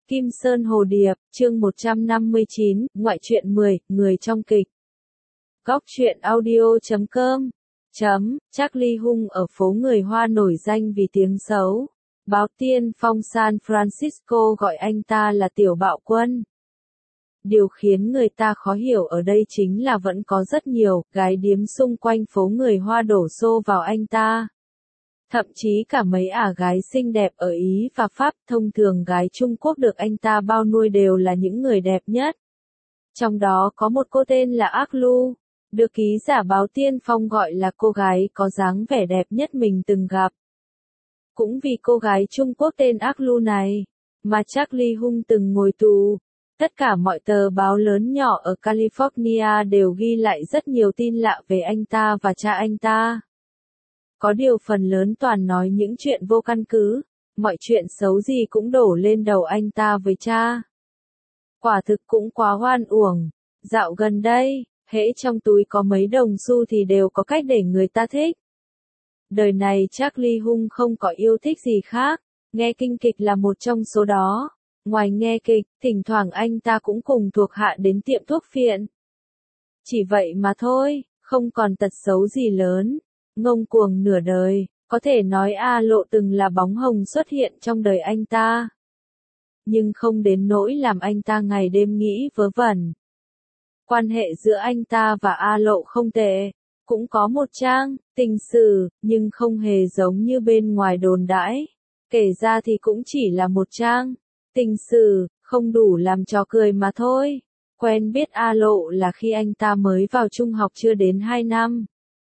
Kim Sơn Hồ Điệp, chương 159, ngoại truyện 10, người trong kịch. Góc truyện audio.com. Charlie Hung ở phố người Hoa nổi danh vì tiếng xấu. Báo Tiên Phong San Francisco gọi anh ta là Tiểu Bạo Quân. Điều khiến người ta khó hiểu ở đây chính là vẫn có rất nhiều gái điếm xung quanh phố người Hoa đổ xô vào anh ta. Thậm chí cả mấy ả gái xinh đẹp ở Ý và Pháp, thông thường gái Trung Quốc được anh ta bao nuôi đều là những người đẹp nhất. Trong đó có một cô tên là Ác Lu, được ký giả báo Tiên Phong gọi là cô gái có dáng vẻ đẹp nhất mình từng gặp. Cũng vì cô gái Trung Quốc tên Ác Lu này, mà Charlie Hung từng ngồi tù. Tất cả mọi tờ báo lớn nhỏ ở California đều ghi lại rất nhiều tin lạ về anh ta và cha anh ta. Có điều phần lớn toàn nói những chuyện vô căn cứ, mọi chuyện xấu gì cũng đổ lên đầu anh ta với cha. Quả thực cũng quá oan uổng. Dạo gần đây, hễ trong túi có mấy đồng xu thì đều có cách để người ta thích. Đời này Charlie Hung không có yêu thích gì khác, nghe kinh kịch là một trong số đó. Ngoài nghe kịch, thỉnh thoảng anh ta cũng cùng thuộc hạ đến tiệm thuốc phiện. Chỉ vậy mà thôi, không còn tật xấu gì lớn. Ngông cuồng nửa đời, có thể nói A Lộ từng là bóng hồng xuất hiện trong đời anh ta. Nhưng không đến nỗi làm anh ta ngày đêm nghĩ vớ vẩn. Quan hệ giữa anh ta và A Lộ không tệ, cũng có một trang tình sử, nhưng không hề giống như bên ngoài đồn đãi. Kể ra thì cũng chỉ là một trang tình sử, không đủ làm trò cười mà thôi. Quen biết A Lộ là khi anh ta mới vào trung học chưa đến 2 năm.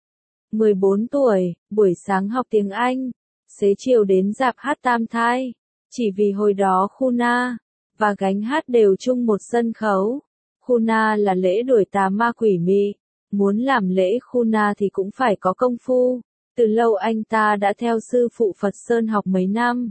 14 tuổi, buổi sáng học tiếng Anh, xế chiều đến rạp hát Tam Thai, chỉ vì hồi đó Khuna và Gánh hát đều chung một sân khấu. Khuna là lễ đuổi tà ma quỷ mị, muốn làm lễ Khuna thì cũng phải có công phu. Từ lâu anh ta đã theo sư phụ Phật Sơn học mấy năm,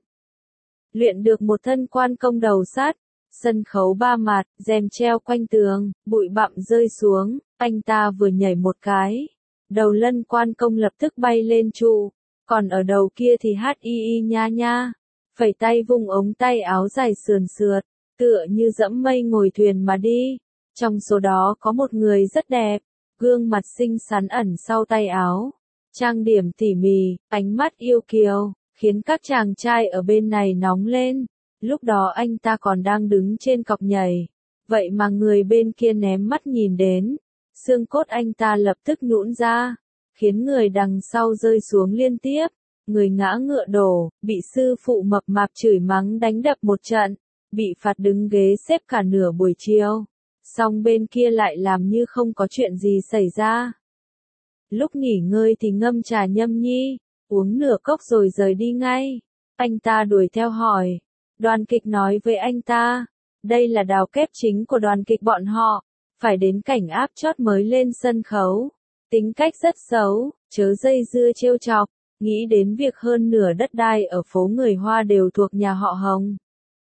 luyện được một thân quan công đầu sắt. Sân khấu 3 mặt, rèm treo quanh tường, bụi bặm rơi xuống, anh ta vừa nhảy một cái, đầu lân quan công lập tức bay lên trụ, còn ở đầu kia thì hát y nha nha, phẩy tay vung ống tay áo dài sườn sượt, tựa như dẫm mây ngồi thuyền mà đi. Trong số đó có một người rất đẹp, gương mặt xinh xắn ẩn sau tay áo, trang điểm tỉ mỉ, ánh mắt yêu kiều, khiến các chàng trai ở bên này nóng lên. Lúc đó anh ta còn đang đứng trên cọc nhảy, vậy mà người bên kia ném mắt nhìn đến. Xương cốt anh ta lập tức nhũn ra, khiến người đằng sau rơi xuống liên tiếp, người ngã ngựa đổ, bị sư phụ mập mạp chửi mắng đánh đập một trận, bị phạt đứng ghế xếp cả nửa buổi chiều. Xong bên kia lại làm như không có chuyện gì xảy ra. Lúc nghỉ ngơi thì ngâm trà nhâm nhi, uống nửa cốc rồi rời đi ngay. Anh ta đuổi theo hỏi. Đoàn kịch nói với anh ta, đây là đào kép chính của đoàn kịch bọn họ. Phải đến cảnh áp chót mới lên sân khấu. Tính cách rất xấu, chớ dây dưa trêu chọc, nghĩ đến việc hơn nửa đất đai ở phố người Hoa đều thuộc nhà họ Hồng.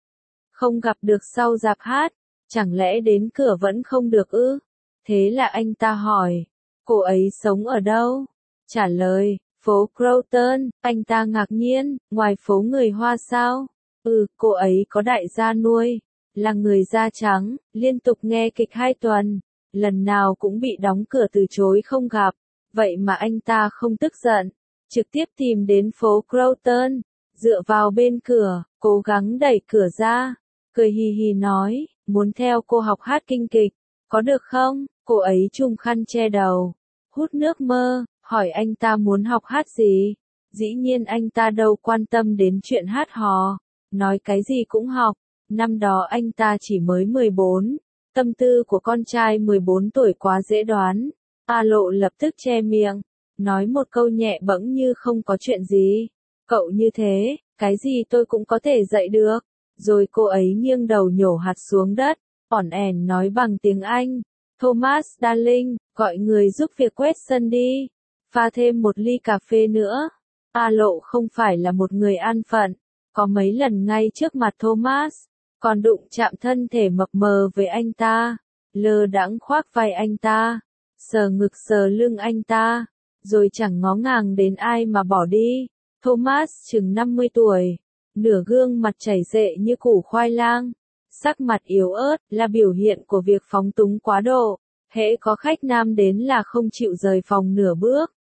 Không gặp được sau rạp hát, chẳng lẽ đến cửa vẫn không được ư? Thế là anh ta hỏi, cô ấy sống ở đâu? Trả lời, phố Croton. Anh ta ngạc nhiên, ngoài phố người Hoa sao? Cô ấy có đại gia nuôi, là người da trắng, liên tục nghe kịch 2 tuần, lần nào cũng bị đóng cửa từ chối không gặp, vậy mà anh ta không tức giận, trực tiếp tìm đến phố Croton, dựa vào bên cửa, cố gắng đẩy cửa ra, cười hì hì nói, muốn theo cô học hát kinh kịch, có được không? Cô ấy trùm khăn che đầu, hút nước mơ, hỏi anh ta muốn học hát gì, dĩ nhiên anh ta đâu quan tâm đến chuyện hát hò, nói cái gì cũng học. Năm đó anh ta chỉ mới 14, tâm tư của con trai 14 tuổi quá dễ đoán. A Lộ lập tức che miệng, nói một câu nhẹ bẫng như không có chuyện gì. Cậu như thế, cái gì tôi cũng có thể dạy được. Rồi cô ấy nghiêng đầu nhổ hạt xuống đất, ỏn ẻn nói bằng tiếng Anh. Thomas darling, gọi người giúp việc quét sân đi. Pha thêm một ly cà phê nữa. A Lộ không phải là một người an phận, có mấy lần ngay trước mặt Thomas, còn đụng chạm thân thể mập mờ với anh ta, lơ đãng khoác vai anh ta, sờ ngực sờ lưng anh ta, rồi chẳng ngó ngàng đến ai mà bỏ đi. Thomas chừng 50 tuổi, nửa gương mặt chảy xệ như củ khoai lang, Sắc mặt yếu ớt là biểu hiện của việc phóng túng quá độ, hễ có khách nam đến là không chịu rời phòng nửa bước.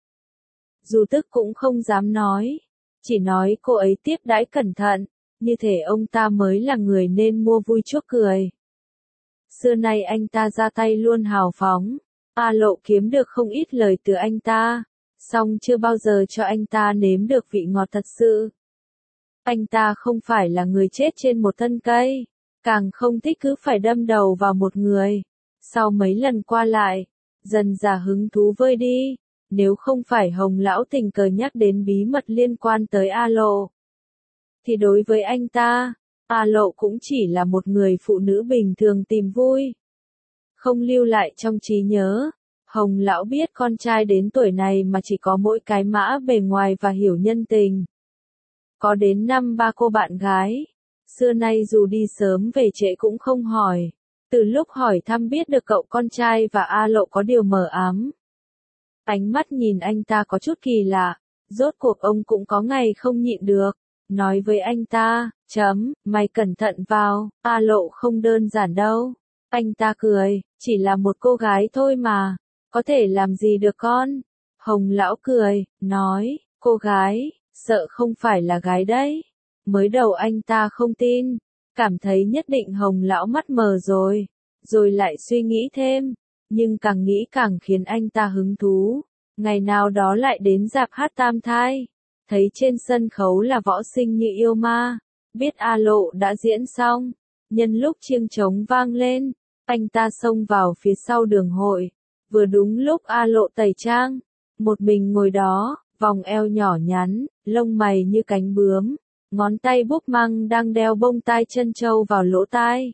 Dù tức cũng không dám nói, chỉ nói cô ấy tiếp đãi cẩn thận, như thể ông ta mới là người nên mua vui chuốc cười. Xưa nay anh ta ra tay luôn hào phóng, A Lộ kiếm được không ít lời từ anh ta, song chưa bao giờ cho anh ta nếm được vị ngọt thật sự. Anh ta không phải là người chết trên một thân cây, càng không thích cứ phải đâm đầu vào một người. Sau mấy lần qua lại, dần dà hứng thú vơi đi, nếu không phải Hồng lão tình cờ nhắc đến bí mật liên quan tới A Lộ, thì đối với anh ta, A Lộ cũng chỉ là một người phụ nữ bình thường tìm vui. Không lưu lại trong trí nhớ, Hồng lão biết con trai đến tuổi này mà chỉ có mỗi cái mã bề ngoài và hiểu nhân tình. Có đến 5-3 cô bạn gái, xưa nay dù đi sớm về trễ cũng không hỏi. Từ lúc hỏi thăm biết được cậu con trai và A Lộ có điều mờ ám. Ánh mắt nhìn anh ta có chút kỳ lạ, rốt cuộc ông cũng có ngày không nhịn được. Nói với anh ta, mày cẩn thận vào, A Lộ không đơn giản đâu. Anh ta cười, chỉ là một cô gái thôi mà, có thể làm gì được con. Hồng lão cười, nói, cô gái, sợ không phải là gái đấy. Mới đầu anh ta không tin, cảm thấy nhất định Hồng lão mắt mờ rồi lại suy nghĩ thêm, nhưng càng nghĩ càng khiến anh ta hứng thú. Ngày nào đó lại đến rạp hát tam thai, thấy trên sân khấu là võ sinh như yêu ma, biết A Lộ đã diễn xong, nhân lúc chiêng trống vang lên, anh ta xông vào phía sau đường hội, vừa đúng lúc A Lộ tẩy trang, một mình ngồi đó, vòng eo nhỏ nhắn, lông mày như cánh bướm, ngón tay búp măng đang đeo bông tai trân châu vào lỗ tai.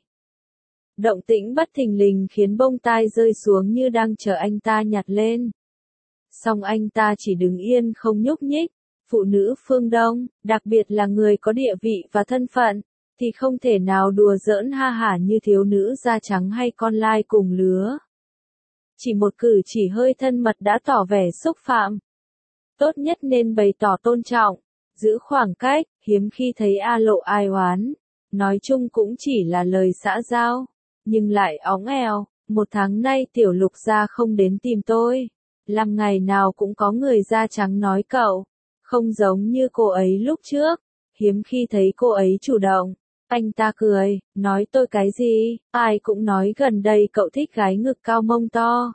Động tĩnh bất thình lình khiến bông tai rơi xuống như đang chờ anh ta nhặt lên. Song anh ta chỉ đứng yên không nhúc nhích. Phụ nữ phương Đông, đặc biệt là người có địa vị và thân phận, thì không thể nào đùa giỡn ha hả như thiếu nữ da trắng hay con lai cùng lứa. Chỉ một cử chỉ hơi thân mật đã tỏ vẻ xúc phạm. Tốt nhất nên bày tỏ tôn trọng, giữ khoảng cách, hiếm khi thấy A Lộ ai oán. Nói chung cũng chỉ là lời xã giao, nhưng lại óng eo. 1 tháng nay tiểu lục gia không đến tìm tôi. Làm ngày nào cũng có người da trắng nói cậu. Không giống như cô ấy lúc trước, hiếm khi thấy cô ấy chủ động. Anh ta cười, nói tôi cái gì, ai cũng nói gần đây cậu thích gái ngực cao mông to.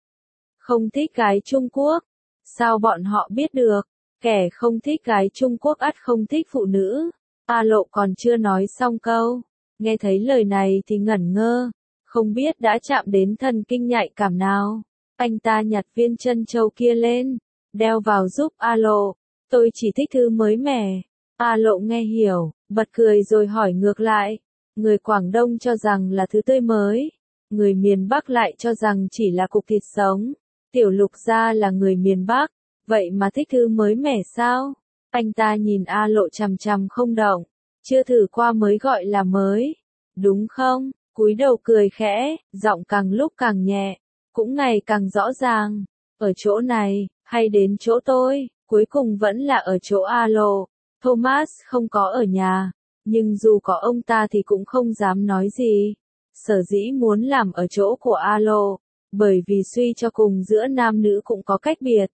Không thích gái Trung Quốc. Sao bọn họ biết được, kẻ không thích gái Trung Quốc ắt không thích phụ nữ. A Lộ còn chưa nói xong câu, nghe thấy lời này thì ngẩn ngơ, không biết đã chạm đến thần kinh nhạy cảm nào. Anh ta nhặt viên trân châu kia lên, đeo vào giúp A Lộ. Tôi chỉ thích thứ mới mẻ. A Lộ nghe hiểu, bật cười rồi hỏi ngược lại. Người Quảng Đông cho rằng là thứ tươi mới. Người miền Bắc lại cho rằng chỉ là cục thịt sống. Tiểu lục gia là người miền Bắc. Vậy mà thích thứ mới mẻ sao? Anh ta nhìn A Lộ chằm chằm không động. Chưa thử qua mới gọi là mới. Đúng không? Cúi đầu cười khẽ, giọng càng lúc càng nhẹ. Cũng ngày càng rõ ràng. Ở chỗ này, hay đến chỗ tôi? Cuối cùng vẫn là ở chỗ A Lộ. Thomas không có ở nhà, nhưng dù có ông ta thì cũng không dám nói gì. Sở dĩ muốn làm ở chỗ của A Lộ, bởi vì suy cho cùng giữa nam nữ cũng có cách biệt.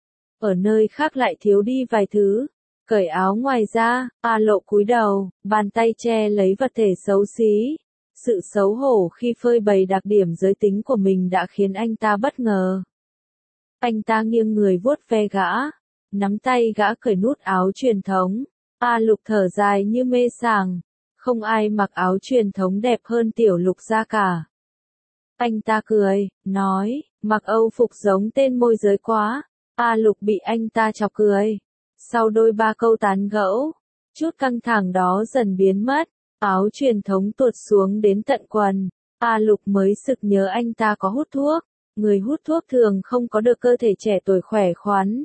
Ở nơi khác lại thiếu đi vài thứ. Cởi áo ngoài ra, A Lộ cúi đầu, bàn tay che lấy vật thể xấu xí. Sự xấu hổ khi phơi bày đặc điểm giới tính của mình đã khiến anh ta bất ngờ. Anh ta nghiêng người vuốt ve gã. Nắm tay gã cởi nút áo truyền thống. A Lục thở dài như mê sảng. Không ai mặc áo truyền thống đẹp hơn tiểu lục gia cả. Anh ta cười, nói, mặc Âu phục giống tên môi giới quá. A Lục bị anh ta chọc cười. Sau đôi ba câu tán gẫu, chút căng thẳng đó dần biến mất. Áo truyền thống tuột xuống đến tận quần. A Lục mới sực nhớ anh ta có hút thuốc. Người hút thuốc thường không có được cơ thể trẻ tuổi khỏe khoắn.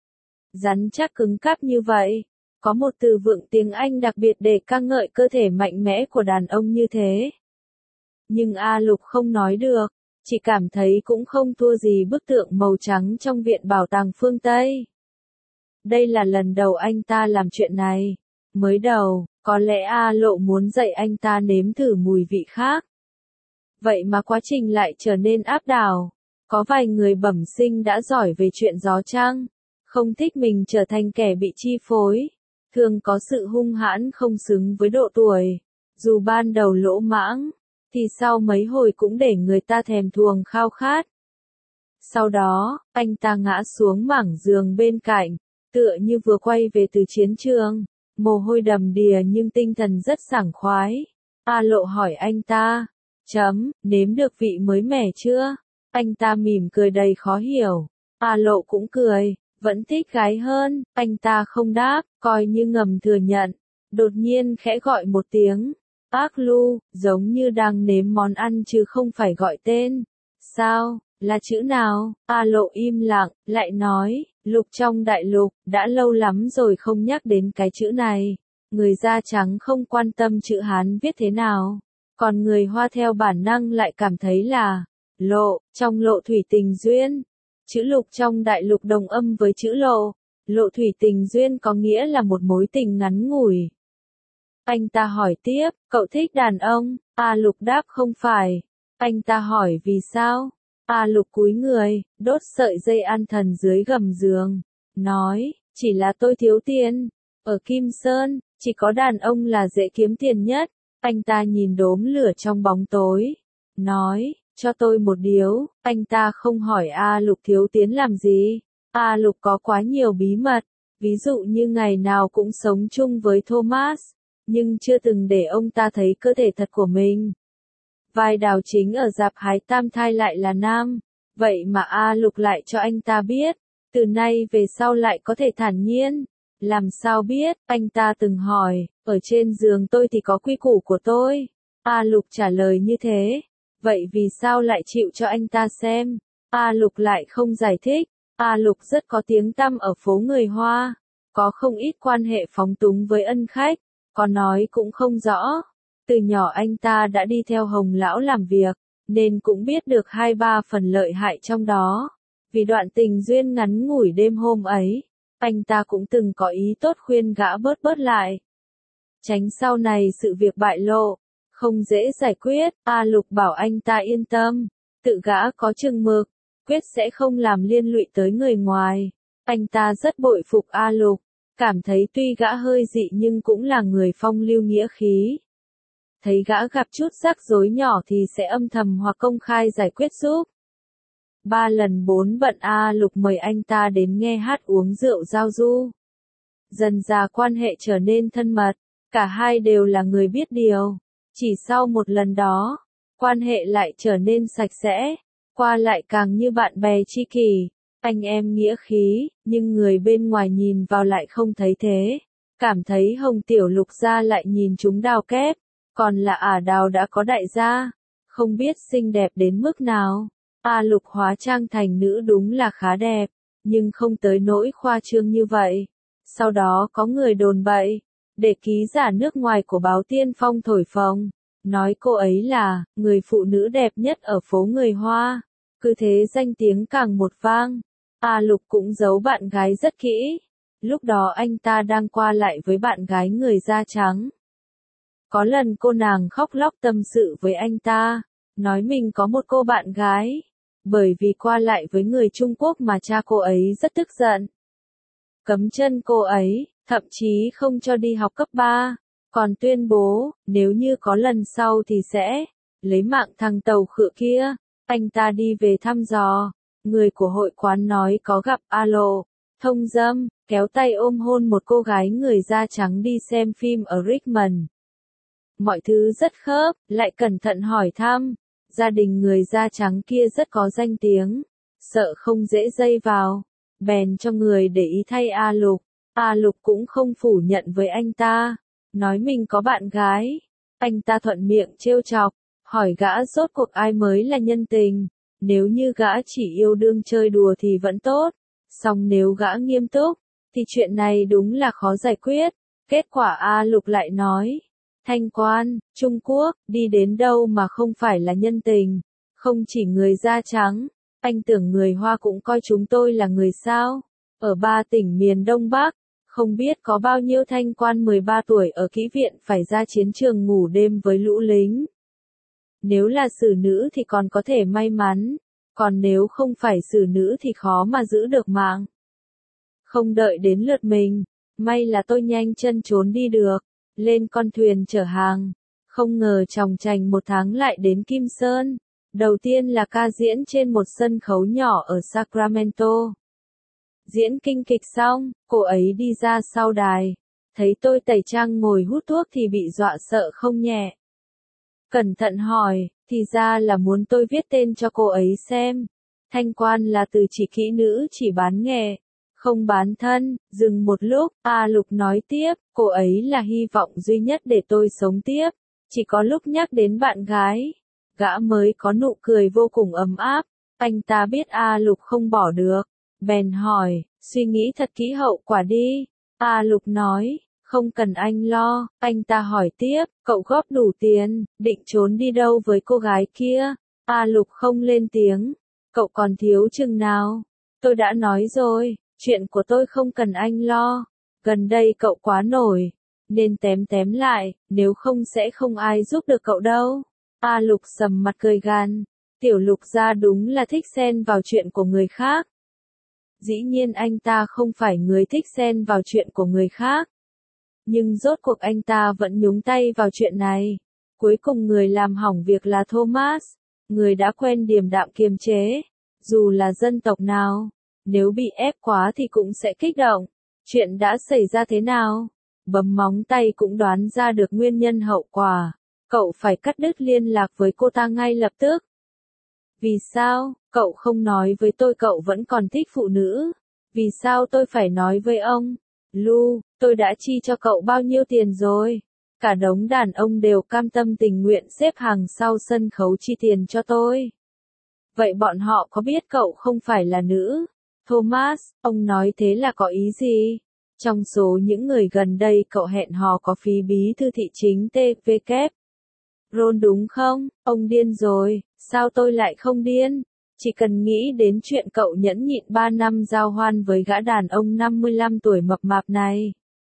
Rắn chắc cứng cáp như vậy. Có một từ vựng tiếng Anh đặc biệt để ca ngợi cơ thể mạnh mẽ của đàn ông như thế. Nhưng A Lục không nói được, chỉ cảm thấy cũng không thua gì bức tượng màu trắng trong viện bảo tàng phương Tây. Đây là lần đầu anh ta làm chuyện này. Mới đầu, có lẽ A Lộ muốn dạy anh ta nếm thử mùi vị khác. Vậy mà quá trình lại trở nên áp đảo. Có vài người bẩm sinh đã giỏi về chuyện gió trăng, không thích mình trở thành kẻ bị chi phối, thường có sự hung hãn không xứng với độ tuổi. Dù ban đầu lỗ mãng, thì sau mấy hồi cũng để người ta thèm thuồng khao khát. Sau đó, anh ta ngã xuống mảng giường bên cạnh, tựa như vừa quay về từ chiến trường, mồ hôi đầm đìa nhưng tinh thần rất sảng khoái. A Lộ hỏi anh ta, nếm được vị mới mẻ chưa? Anh ta mỉm cười đầy khó hiểu. A Lộ cũng cười, vẫn thích gái hơn, anh ta không đáp, coi như ngầm thừa nhận. Đột nhiên khẽ gọi một tiếng, ác lu, giống như đang nếm món ăn chứ không phải gọi tên. Sao, là chữ nào? A Lộ im lặng, lại nói, lục trong đại lục, đã lâu lắm rồi không nhắc đến cái chữ này. Người da trắng không quan tâm chữ Hán viết thế nào, còn người Hoa theo bản năng lại cảm thấy là lộ, trong lộ thủy tình duyên. Chữ lục trong đại lục đồng âm với chữ lộ, lộ thủy tình duyên có nghĩa là một mối tình ngắn ngủi. Anh ta hỏi tiếp, cậu thích đàn ông? A Lục đáp không phải. Anh ta hỏi vì sao? A Lục cúi người, đốt sợi dây an thần dưới gầm giường, nói, chỉ là tôi thiếu tiền. Ở Kim Sơn, chỉ có đàn ông là dễ kiếm tiền nhất. Anh ta nhìn đốm lửa trong bóng tối, nói, cho tôi một điếu. Anh ta không hỏi A Lục thiếu tiền làm gì. A Lục có quá nhiều bí mật, ví dụ như ngày nào cũng sống chung với Thomas, nhưng chưa từng để ông ta thấy cơ thể thật của mình. Vai Đào chính ở rạp hái tam thai lại là nam, vậy mà A Lục lại cho anh ta biết, từ nay về sau lại có thể thản nhiên. Làm sao biết? Anh ta từng hỏi, ở trên giường tôi thì có quy củ của tôi. A Lục trả lời như thế. Vậy vì sao lại chịu cho anh ta xem? A Lục lại không giải thích. A Lục rất có tiếng tăm ở phố người Hoa, có không ít quan hệ phóng túng với ân khách, có nói cũng không rõ. Từ nhỏ anh ta đã đi theo Hồng Lão làm việc, nên cũng biết được 2-3 phần lợi hại trong đó. Vì đoạn tình duyên ngắn ngủi đêm hôm ấy, anh ta cũng từng có ý tốt khuyên gã bớt lại, tránh sau này sự việc bại lộ, không dễ giải quyết. A Lục bảo anh ta yên tâm, tự gã có chừng mực, quyết sẽ không làm liên lụy tới người ngoài. Anh ta rất bội phục A Lục, cảm thấy tuy gã hơi dị nhưng cũng là người phong lưu nghĩa khí. Thấy gã gặp chút rắc rối nhỏ thì sẽ âm thầm hoặc công khai giải quyết giúp. 3 lần 4 bận A Lục mời anh ta đến nghe hát uống rượu giao du. Dần dà quan hệ trở nên thân mật, cả hai đều là người biết điều. Chỉ sau một lần đó, quan hệ lại trở nên sạch sẽ, qua lại càng như bạn bè tri kỷ, anh em nghĩa khí, nhưng người bên ngoài nhìn vào lại không thấy thế. Cảm thấy Hồng Tiểu Lục gia lại nhìn chúng đào kép, còn là Ả Đào đã có đại gia, không biết xinh đẹp đến mức nào. A Lục hóa trang thành nữ đúng là khá đẹp, nhưng không tới nỗi khoa trương như vậy. Sau đó có người đồn bậy, để ký giả nước ngoài của báo Tiên Phong thổi phồng, nói cô ấy là người phụ nữ đẹp nhất ở phố người Hoa. Cứ thế danh tiếng càng một vang. A Lục cũng giấu bạn gái rất kỹ. Lúc đó anh ta đang qua lại với bạn gái người da trắng. Có lần cô nàng khóc lóc tâm sự với anh ta, nói mình có một cô bạn gái, bởi vì qua lại với người Trung Quốc mà cha cô ấy rất tức giận. Cấm chân cô ấy, thậm chí không cho đi học cấp 3, còn tuyên bố, nếu như có lần sau thì sẽ lấy mạng thằng tàu khựa kia. Anh ta đi về thăm dò, người của hội quán nói có gặp A Lộ, thông dâm, kéo tay ôm hôn một cô gái người da trắng đi xem phim ở Richmond. Mọi thứ rất khớp, lại cẩn thận hỏi thăm, gia đình người da trắng kia rất có danh tiếng, sợ không dễ dây vào, bèn cho người để ý thay A Lục. A Lục cũng không phủ nhận với anh ta, nói mình có bạn gái. Anh ta thuận miệng trêu chọc, hỏi gã rốt cuộc ai mới là nhân tình. Nếu như gã chỉ yêu đương chơi đùa thì vẫn tốt, song nếu gã nghiêm túc, thì chuyện này đúng là khó giải quyết. Kết quả A Lục lại nói, Thanh Quan, Trung Quốc, đi đến đâu mà không phải là nhân tình, không chỉ người da trắng, anh tưởng người Hoa cũng coi chúng tôi là người sao. Ở 3 tỉnh miền Đông Bắc, Không biết có bao nhiêu thanh quan 13 tuổi ở kỹ viện phải ra chiến trường ngủ đêm với lũ lính. Nếu là xử nữ thì còn có thể may mắn, còn nếu không phải xử nữ thì khó mà giữ được mạng. Không đợi đến lượt mình, may là tôi nhanh chân trốn đi được, lên con thuyền chở hàng. Không ngờ chòng chành 1 tháng lại đến Kim Sơn. Đầu tiên là ca diễn trên một sân khấu nhỏ ở Sacramento. Diễn kinh kịch xong, cô ấy đi ra sau đài. Thấy tôi tẩy trang ngồi hút thuốc thì bị dọa sợ không nhẹ. Cẩn thận hỏi, thì ra là muốn tôi viết tên cho cô ấy xem. Thanh quan là từ chỉ kỹ nữ chỉ bán nghệ, không bán thân. Dừng một lúc, A Lục nói tiếp, cô ấy là hy vọng duy nhất để tôi sống tiếp. Chỉ có lúc nhắc đến bạn gái, gã mới có nụ cười vô cùng ấm áp. Anh ta biết A Lục không bỏ được, bèn hỏi, suy nghĩ thật kỹ hậu quả đi. A Lục nói, không cần anh lo. Anh ta hỏi tiếp, cậu góp đủ tiền, định trốn đi đâu với cô gái kia? A Lục không lên tiếng, cậu còn thiếu chừng nào? Tôi đã nói rồi, chuyện của tôi không cần anh lo. Gần đây cậu quá nổi, nên tém lại, nếu không sẽ không ai giúp được cậu đâu. A Lục sầm mặt cười gằn, Tiểu Lục gia đúng là thích xen vào chuyện của người khác. Dĩ nhiên anh ta không phải người thích xen vào chuyện của người khác. Nhưng rốt cuộc anh ta vẫn nhúng tay vào chuyện này. Cuối cùng người làm hỏng việc là Thomas, người đã quen điềm đạm kiềm chế. Dù là dân tộc nào, nếu bị ép quá thì cũng sẽ kích động. Chuyện đã xảy ra thế nào? Bấm móng tay cũng đoán ra được nguyên nhân hậu quả. Cậu phải cắt đứt liên lạc với cô ta ngay lập tức. Vì sao, cậu không nói với tôi cậu vẫn còn thích phụ nữ? Vì sao tôi phải nói với ông? Lu, tôi đã chi cho cậu bao nhiêu tiền rồi? Cả đống đàn ông đều cam tâm tình nguyện xếp hàng sau sân khấu chi tiền cho tôi. Vậy bọn họ có biết cậu không phải là nữ? Thomas, ông nói thế là có ý gì? Trong số những người gần đây cậu hẹn hò có phí bí thư thị chính TVK. Ron đúng không? Ông điên rồi, sao tôi lại không điên? Chỉ cần nghĩ đến chuyện cậu nhẫn nhịn 3 năm giao hoan với gã đàn ông 55 tuổi mập mạp này.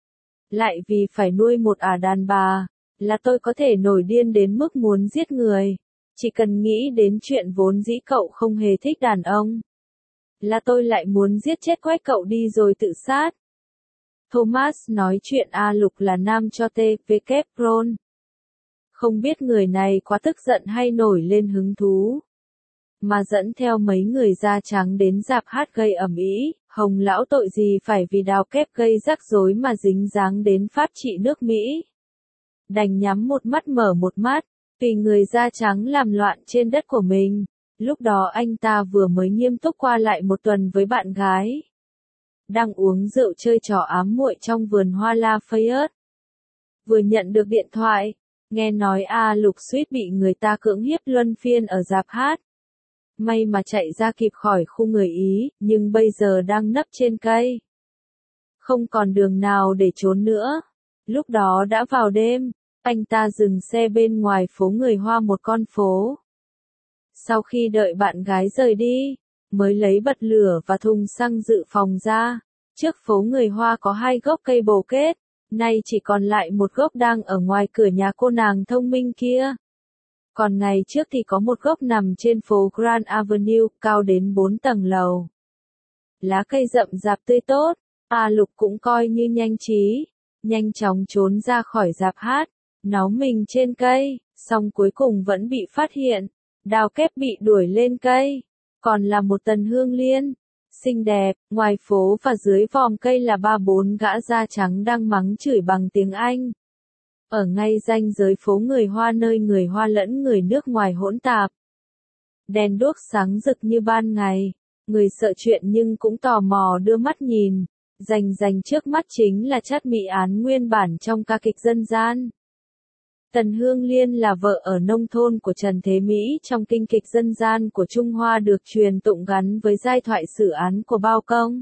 Lại vì phải nuôi một đàn bà, là tôi có thể nổi điên đến mức muốn giết người. Chỉ cần nghĩ đến chuyện vốn dĩ cậu không hề thích đàn ông, là tôi lại muốn giết chết quách cậu đi rồi tự sát. Thomas nói chuyện A Lục là nam cho TVK Ron. Không biết người này quá tức giận hay nổi lên hứng thú, mà dẫn theo mấy người da trắng đến rạp hát gây ầm ĩ. Hồng lão tội gì phải vì đào kép gây rắc rối mà dính dáng đến pháp trị nước Mỹ. Đành nhắm một mắt mở một mắt, vì người da trắng làm loạn trên đất của mình. Lúc đó anh ta vừa mới nghiêm túc qua lại 1 tuần với bạn gái, đang uống rượu chơi trò ám muội trong vườn hoa Lafayette. Vừa nhận được điện thoại, nghe nói A Lục suýt bị người ta cưỡng hiếp luân phiên ở rạp hát. May mà chạy ra kịp khỏi khu người Ý, nhưng bây giờ đang nấp trên cây. Không còn đường nào để trốn nữa. Lúc đó đã vào đêm, anh ta dừng xe bên ngoài phố người Hoa một con phố. Sau khi đợi bạn gái rời đi, mới lấy bật lửa và thùng xăng dự phòng ra. Trước phố người Hoa có 2 gốc cây bồ kết, nay chỉ còn lại 1 gốc đang ở ngoài cửa nhà cô nàng thông minh kia. Còn ngày trước thì có 1 gốc nằm trên phố Grand Avenue, cao đến 4 tầng lầu. Lá cây rậm rạp tươi tốt, A Lục cũng coi như nhanh trí, nhanh chóng trốn ra khỏi rạp hát, náu mình trên cây, song cuối cùng vẫn bị phát hiện. Đào kép bị đuổi lên cây, còn là một Tần Hương Liên, xinh đẹp. Ngoài phố và dưới vòm cây là 3-4 gã da trắng đang mắng chửi bằng tiếng Anh. Ở ngay ranh giới phố người Hoa nơi người Hoa lẫn người nước ngoài hỗn tạp. Đèn đuốc sáng rực như ban ngày, người sợ chuyện nhưng cũng tò mò đưa mắt nhìn. Rành trước mắt chính là chát mỹ án nguyên bản trong ca kịch dân gian. Tần Hương Liên là vợ ở nông thôn của Trần Thế Mỹ trong kinh kịch dân gian của Trung Hoa được truyền tụng gắn với giai thoại xử án của Bao Công.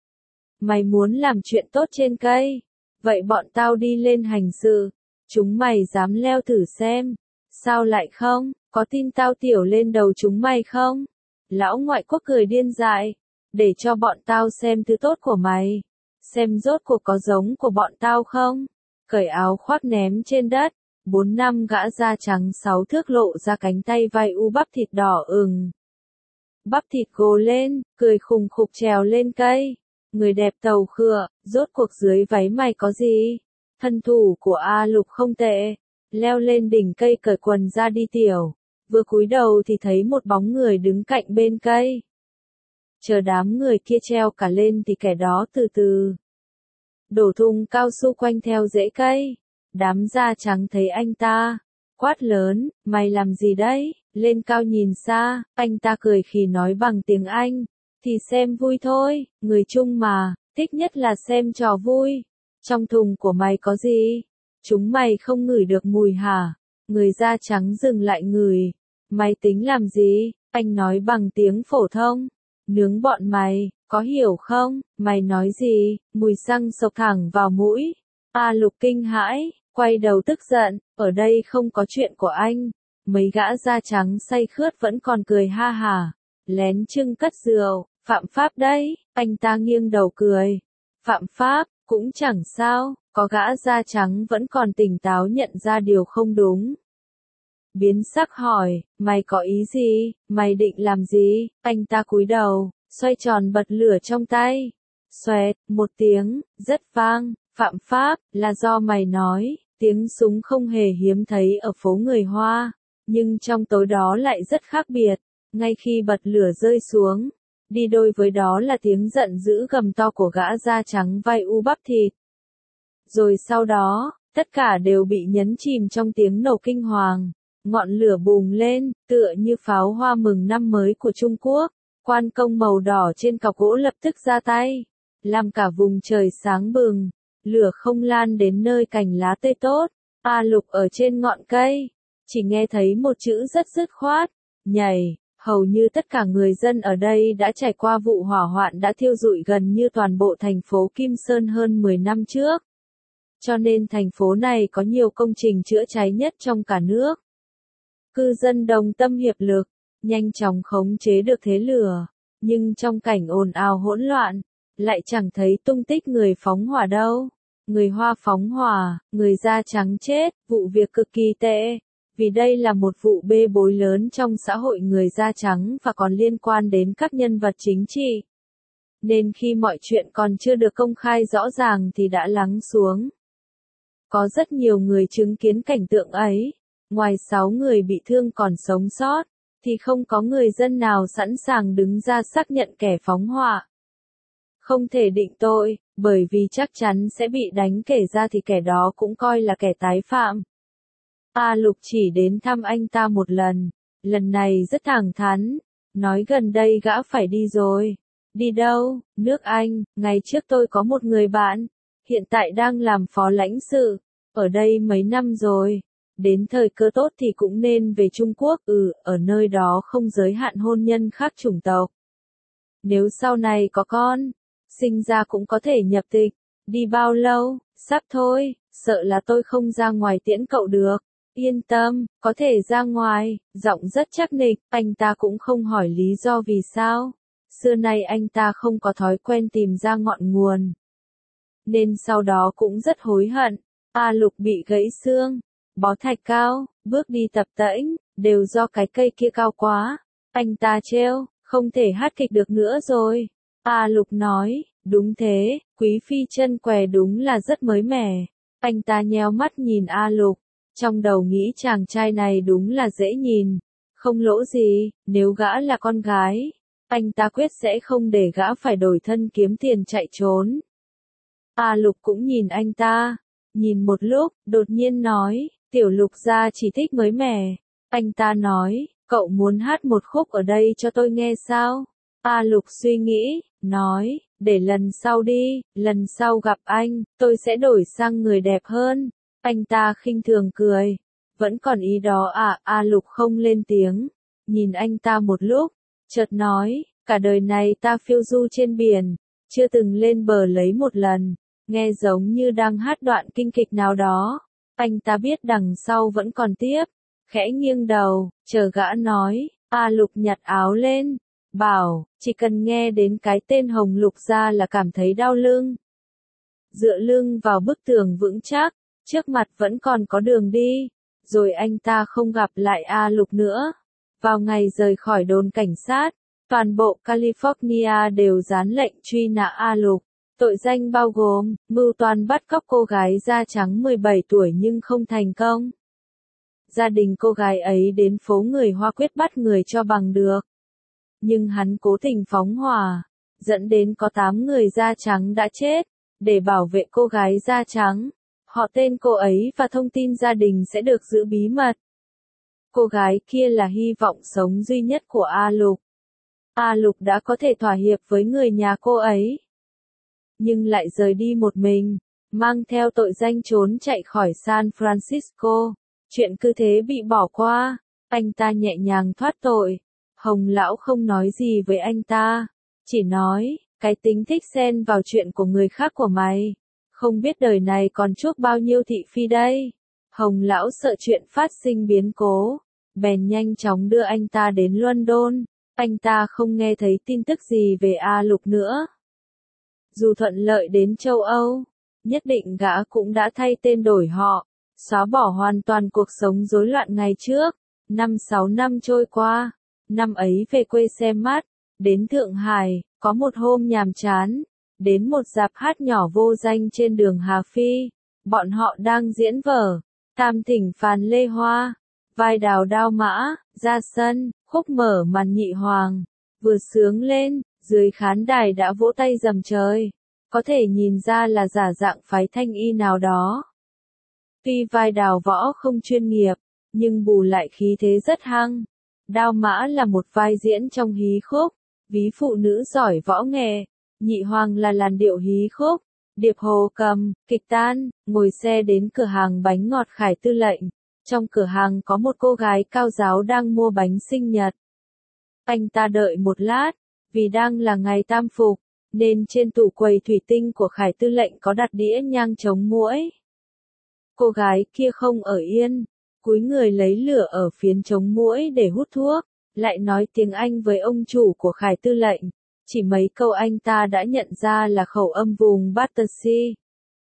Mày muốn làm chuyện tốt trên cây, vậy bọn tao đi lên hành sự. Chúng mày dám leo thử xem. Sao lại không? Có tin tao tiểu lên đầu chúng mày không? Lão ngoại quốc cười điên dại. Để cho bọn tao xem thứ tốt của mày. xem rốt cuộc có giống của bọn tao không. Cởi áo khoác ném trên đất, 4-5 gã da trắng 6 thước lộ ra cánh tay vai u bắp thịt đỏ ửng. Bắp thịt gồ lên, cười khùng khục trèo lên cây. Người đẹp tàu khựa, rốt cuộc dưới váy mày có gì? Thân thủ của A Lục không tệ. Leo lên đỉnh cây cởi quần ra đi tiểu. Vừa cúi đầu thì thấy một bóng người đứng cạnh bên cây. Chờ đám người kia treo cả lên thì kẻ đó từ từ đổ thùng cao su quanh theo rễ cây. Đám da trắng thấy anh ta, quát lớn, mày làm gì đấy? Lên cao nhìn xa, anh ta cười khì nói bằng tiếng Anh, thì xem vui thôi, người Trung mà, thích nhất là xem trò vui. Trong thùng của mày có gì? Chúng mày không ngửi được mùi hả? Người da trắng dừng lại ngửi. Mày tính làm gì? Anh nói bằng tiếng phổ thông. Nướng bọn mày, có hiểu không? Mày nói gì? Mùi xăng sộc thẳng vào mũi. A Lục kinh hãi, quay đầu tức giận, ở đây không có chuyện của anh. Mấy gã da trắng say khướt vẫn còn cười ha hả, lén trưng cất rượu, phạm pháp đấy, anh ta nghiêng đầu cười. Phạm pháp, cũng chẳng sao, có gã da trắng vẫn còn tỉnh táo nhận ra điều không đúng. Biến sắc hỏi, mày có ý gì, mày định làm gì? Anh ta cúi đầu, xoay tròn bật lửa trong tay. Xoẹt, một tiếng, rất vang, phạm pháp, là do mày nói, tiếng súng không hề hiếm thấy ở phố người Hoa, nhưng trong tối đó lại rất khác biệt, ngay khi bật lửa rơi xuống, đi đôi với đó là tiếng giận dữ gầm to của gã da trắng vai u bắp thịt. Rồi sau đó, tất cả đều bị nhấn chìm trong tiếng nổ kinh hoàng. Ngọn lửa bùng lên, tựa như pháo hoa mừng năm mới của Trung Quốc. Quan công màu đỏ trên cọc gỗ lập tức ra tay, làm cả vùng trời sáng bừng. Lửa không lan đến nơi cành lá tươi tốt. A Lục ở trên ngọn cây, chỉ nghe thấy một chữ rất dứt khoát, nhảy. Hầu như tất cả người dân ở đây đã trải qua vụ hỏa hoạn đã thiêu rụi gần như toàn bộ thành phố Kim Sơn hơn 10 năm trước. Cho nên thành phố này có nhiều công trình chữa cháy nhất trong cả nước. Cư dân đồng tâm hiệp lực, nhanh chóng khống chế được thế lửa, nhưng trong cảnh ồn ào hỗn loạn, lại chẳng thấy tung tích người phóng hỏa đâu. Người Hoa phóng hỏa, người da trắng chết, vụ việc cực kỳ tệ, vì đây là một vụ bê bối lớn trong xã hội người da trắng và còn liên quan đến các nhân vật chính trị. Nên khi mọi chuyện còn chưa được công khai rõ ràng thì đã lắng xuống. Có rất nhiều người chứng kiến cảnh tượng ấy. Ngoài 6 người bị thương còn sống sót, thì không có người dân nào sẵn sàng đứng ra xác nhận kẻ phóng hỏa. Không thể định tội, bởi vì chắc chắn sẽ bị đánh, kể ra thì kẻ đó cũng coi là kẻ tái phạm. A Lục chỉ đến thăm anh ta một lần này rất thẳng thắn, nói gần đây gã phải đi rồi. Đi đâu? Nước Anh, ngày trước tôi có một người bạn, hiện tại đang làm phó lãnh sự, ở đây mấy năm rồi. Đến thời cơ tốt thì cũng nên về Trung Quốc, ở nơi đó không giới hạn hôn nhân khác chủng tộc. Nếu sau này có con, sinh ra cũng có thể nhập tịch. Đi bao lâu? Sắp thôi, sợ là tôi không ra ngoài tiễn cậu được. Yên tâm, có thể ra ngoài, giọng rất chắc nịch, anh ta cũng không hỏi lý do vì sao. Xưa nay anh ta không có thói quen tìm ra ngọn nguồn. Nên sau đó cũng rất hối hận. A Lục bị gãy xương, bó thạch cao, bước đi tập tễnh, đều do cái cây kia cao quá. Anh ta trêu, không thể hát kịch được nữa rồi. A Lục nói, đúng thế, Quý Phi chân què đúng là rất mới mẻ. Anh ta nheo mắt nhìn A Lục, trong đầu nghĩ chàng trai này đúng là dễ nhìn, không lỗ gì, nếu gã là con gái, anh ta quyết sẽ không để gã phải đổi thân kiếm tiền chạy trốn. A Lục cũng nhìn anh ta, nhìn một lúc, đột nhiên nói, Tiểu Lục gia chỉ thích mới mẻ. Anh ta nói, cậu muốn hát một khúc ở đây cho tôi nghe sao? A Lục suy nghĩ, nói, để lần sau đi, lần sau gặp anh, tôi sẽ đổi sang người đẹp hơn. Anh ta khinh thường cười, vẫn còn ý đó à? A Lục không lên tiếng, nhìn anh ta một lúc, chợt nói, cả đời này ta phiêu du trên biển, chưa từng lên bờ lấy một lần, nghe giống như đang hát đoạn kinh kịch nào đó. Anh ta biết đằng sau vẫn còn tiếp, khẽ nghiêng đầu, chờ gã nói. A Lục nhặt áo lên, bảo, chỉ cần nghe đến cái tên Hồng Lục gia là cảm thấy đau lưng. dựa lưng vào bức tường vững chắc, trước mặt vẫn còn có đường đi, rồi anh ta không gặp lại A Lục nữa. Vào ngày rời khỏi đồn cảnh sát, toàn bộ California đều dán lệnh truy nã A Lục. Tội danh bao gồm, mưu toan bắt cóc cô gái da trắng 17 tuổi nhưng không thành công. Gia đình cô gái ấy đến phố người Hoa quyết bắt người cho bằng được. Nhưng hắn cố tình phóng hỏa, dẫn đến có 8 người da trắng đã chết. Để bảo vệ cô gái da trắng, họ tên cô ấy và thông tin gia đình sẽ được giữ bí mật. Cô gái kia là hy vọng sống duy nhất của A Lục. A Lục đã có thể thỏa hiệp với người nhà cô ấy, nhưng lại rời đi một mình, mang theo tội danh trốn chạy khỏi San Francisco. Chuyện cứ thế bị bỏ qua, anh ta nhẹ nhàng thoát tội. Hồng lão không nói gì với anh ta, chỉ nói, cái tính thích xen vào chuyện của người khác của mày, không biết đời này còn chuốc bao nhiêu thị phi đây. Hồng lão sợ chuyện phát sinh biến cố, bèn nhanh chóng đưa anh ta đến London. Anh ta không nghe thấy tin tức gì về A Lục nữa. Dù thuận lợi đến châu Âu, nhất định gã cũng đã thay tên đổi họ, xóa bỏ hoàn toàn cuộc sống rối loạn ngày trước. 5-6 năm trôi qua, năm ấy về quê xem mắt, đến Thượng Hải, có một hôm nhàm chán, đến một rạp hát nhỏ vô danh trên đường Hà Phi. Bọn họ đang diễn vở Tam Thỉnh Phàn Lê Hoa, vai Đào Đao Mã, ra sân, khúc mở màn Nhị Hoàng. Vừa sướng lên, dưới khán đài đã vỗ tay rầm trời, có thể nhìn ra là giả dạng phái thanh y nào đó. Tuy vai Đào võ không chuyên nghiệp, nhưng bù lại khí thế rất hăng. Đao Mã là một vai diễn trong hí khúc, ví phụ nữ giỏi võ nghệ. Nhị Hoàng là làn điệu hí khúc, điệp hồ cầm, kịch tan. Ngồi xe đến cửa hàng bánh ngọt Khải Tư Lệnh. Trong cửa hàng có một cô gái cao giáo đang mua bánh sinh nhật. Anh ta đợi một lát, vì đang là ngày tam phục, nên trên tủ quầy thủy tinh của Khải Tư Lệnh có đặt đĩa nhang chống muỗi. Cô gái kia không ở yên, cúi người lấy lửa ở phiến chống muỗi để hút thuốc, lại nói tiếng Anh với ông chủ của Khải Tư Lệnh. Chỉ mấy câu anh ta đã nhận ra là khẩu âm vùng Battersea.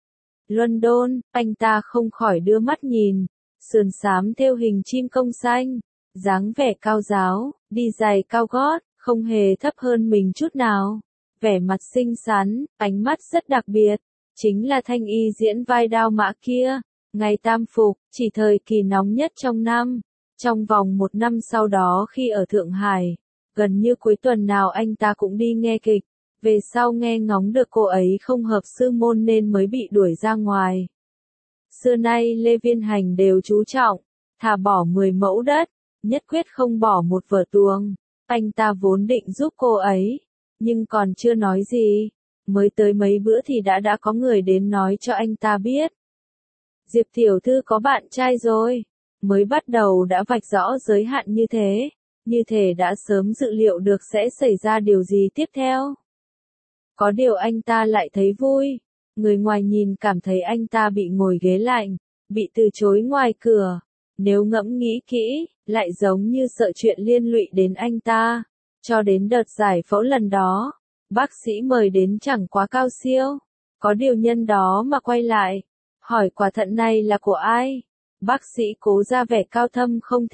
London, anh ta không khỏi đưa mắt nhìn, sườn xám thêu hình chim công xanh, dáng vẻ cao giáo, đi giày cao gót, không hề thấp hơn mình chút nào. Vẻ mặt xinh xắn, ánh mắt rất đặc biệt, chính là thanh y diễn vai Đao Mã kia. Ngày tam phục, chỉ thời kỳ nóng nhất trong năm. Trong vòng 1 năm sau đó khi ở Thượng Hải, gần như cuối tuần nào anh ta cũng đi nghe kịch. Về sau nghe ngóng được cô ấy không hợp sư môn nên mới bị đuổi ra ngoài. Xưa nay Lê Viên Hành đều chú trọng, thà bỏ 10 mẫu đất, nhất quyết không bỏ một vở tuồng. Anh ta vốn định giúp cô ấy, nhưng còn chưa nói gì, mới tới mấy bữa thì đã có người đến nói cho anh ta biết. Diệp tiểu thư có bạn trai rồi, mới bắt đầu đã vạch rõ giới hạn như thể đã sớm dự liệu được sẽ xảy ra điều gì tiếp theo. Có điều anh ta lại thấy vui, người ngoài nhìn cảm thấy anh ta bị ngồi ghế lạnh, bị từ chối ngoài cửa. Nếu ngẫm nghĩ kỹ, lại giống như sợ chuyện liên lụy đến anh ta. Cho đến đợt giải phẫu lần đó, bác sĩ mời đến chẳng quá cao siêu. Có điều nhân đó mà quay lại, hỏi quả thận này là của ai? Bác sĩ cố ra vẻ cao thâm không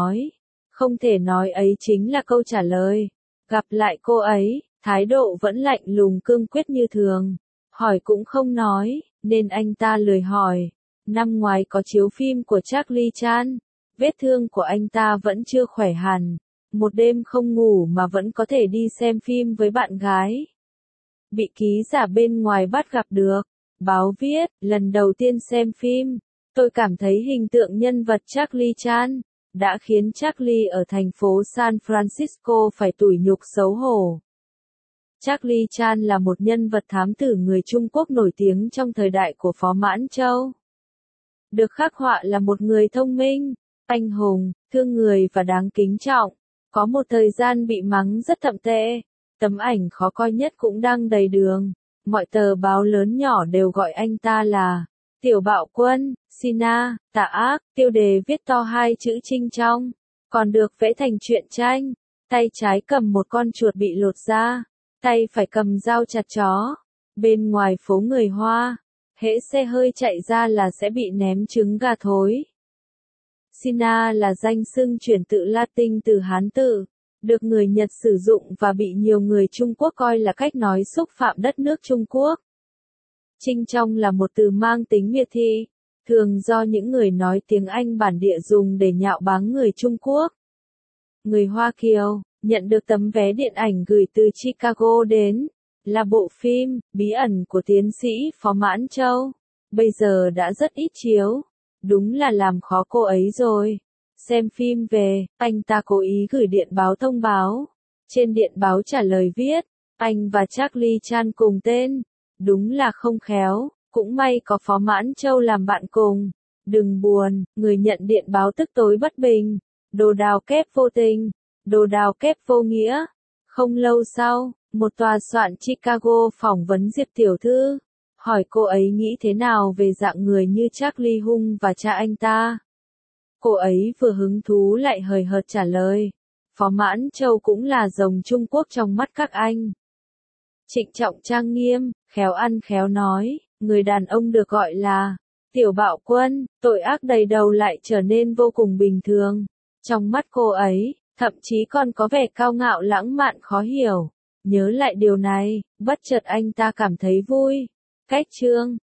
thể nói ấy chính là câu trả lời. Gặp lại cô ấy, thái độ vẫn lạnh lùng cương quyết như thường, hỏi cũng không nói, nên anh ta lười hỏi. Năm ngoái có chiếu phim của Charlie Chan, vết thương của anh ta vẫn chưa khỏe hẳn, một đêm không ngủ mà vẫn có thể đi xem phim với bạn gái. Bị ký giả bên ngoài bắt gặp được, báo viết, lần đầu tiên xem phim, tôi cảm thấy hình tượng nhân vật Charlie Chan đã khiến Charlie ở thành phố San Francisco phải tủi nhục xấu hổ. Charlie Chan là một nhân vật thám tử người Trung Quốc nổi tiếng trong thời đại của Phó Mãn Châu. Được khắc họa là một người thông minh, anh hùng, thương người và đáng kính trọng. Có một thời gian bị mắng rất thậm tệ, tấm ảnh khó coi nhất cũng đăng đầy đường. Mọi tờ báo lớn nhỏ đều gọi anh ta là Tiểu Bạo Quân, Sina, tà ác, tiêu đề viết to 2 chữ Trinh trong, còn được vẽ thành truyện tranh. Tay trái cầm một con chuột bị lột da, tay phải cầm dao chặt chó. Bên ngoài phố người Hoa, hễ xe hơi chạy ra là sẽ bị ném trứng gà thối. Sina là danh xưng chuyển tự Latin từ Hán tự, được người Nhật sử dụng và bị nhiều người Trung Quốc coi là cách nói xúc phạm đất nước Trung Quốc. Trinh trong là một từ mang tính miệt thị, thường do những người nói tiếng Anh bản địa dùng để nhạo báng người Trung Quốc. Người Hoa Kiều, nhận được tấm vé điện ảnh gửi từ Chicago đến, là bộ phim Bí ẩn của tiến sĩ Phó Mãn Châu. Bây giờ đã rất ít chiếu, đúng là làm khó cô ấy rồi. Xem phim về, anh ta cố ý gửi điện báo thông báo. Trên điện báo trả lời viết, anh và Charlie Chan cùng tên. Đúng là không khéo, cũng may có Phó Mãn Châu làm bạn cùng. Đừng buồn, người nhận điện báo tức tối bất bình. Đồ đào kép vô tình, đồ đào kép vô nghĩa. Không lâu sau, một tòa soạn Chicago phỏng vấn Diệp tiểu thư, hỏi cô ấy nghĩ thế nào về dạng người như Charlie Hung và cha anh ta. Cô ấy vừa hứng thú lại hời hợt trả lời, Phó Mãn Châu cũng là rồng Trung Quốc trong mắt các anh. Trịnh trọng trang nghiêm, khéo ăn khéo nói, người đàn ông được gọi là Tiểu Bạo Quân, tội ác đầy đầu lại trở nên vô cùng bình thường. Trong mắt cô ấy, thậm chí còn có vẻ cao ngạo lãng mạn khó hiểu. Nhớ lại điều này, bất chợt anh ta cảm thấy vui. Cách chương